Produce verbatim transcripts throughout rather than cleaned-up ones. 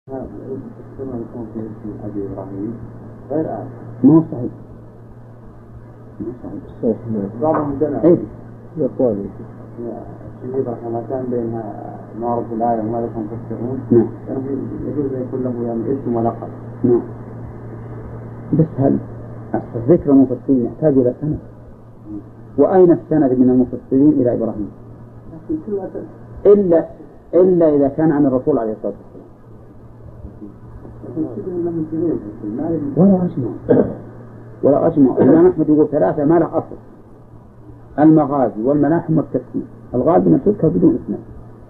كما يكون في اسم أبي إبراهيم غير آدم. ما هو صحيح. ما صحيح. بعضهم جمع. إيه. يقول. الشيخ رحمه الله كان بين معرض الآية وما لكم تفسرون. نعم. يجوز أن يكون له يعني اسم ولقب. نعم. بس هل ذكر المفسرين يحتاج إلى سند؟ وأين السند من المفسرين إلى إبراهيم؟ إلا إلا إذا كان عن الرسول عليه الصلاة والسلام. ولا أجمع ولا أجمع. الإمام أحمد يقول ثلاثة ما له أصل: المغازي والملاحم والتفسير. الغالب أن تذكر بدون اسناد،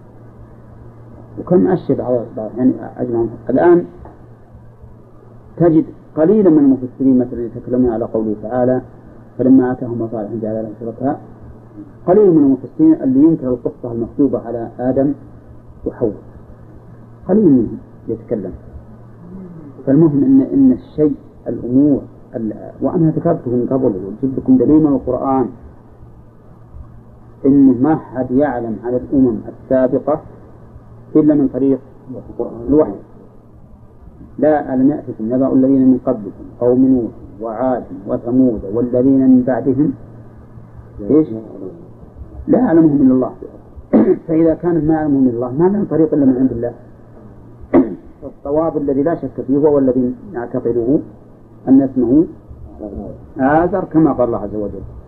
وكم أشهد على يعني أجمع. الآن تجد قليلا من المفسرين مثلا يتكلمون على قوله تعالى: فلما آتاهم صالحا جعل له شركاء. قليل من المفسرين اللي ينكر القصة المكتوبة على آدم وحواء، قليل منهم يتكلم. فالمهم إن إن الشيء الأمور وأنا ذكرته من قبل وجبت لكم دليل من القرآن إنه ما حد يعلم عن الأمم السابقة إلا من طريق الوحي. لا ألم يأتكم نبأ الذين من قبلكم قوم نوح وعاد وثمود والذين من بعدهم إيش؟ لا يعلمهم إلا الله. فإذا كان ما يعلمهم إلا الله ما من طريق إلا من عند الله. الصواب الذي لا شك فيه هو الذي نعتقده أن اسمه آزر كما قال الله عز وجل.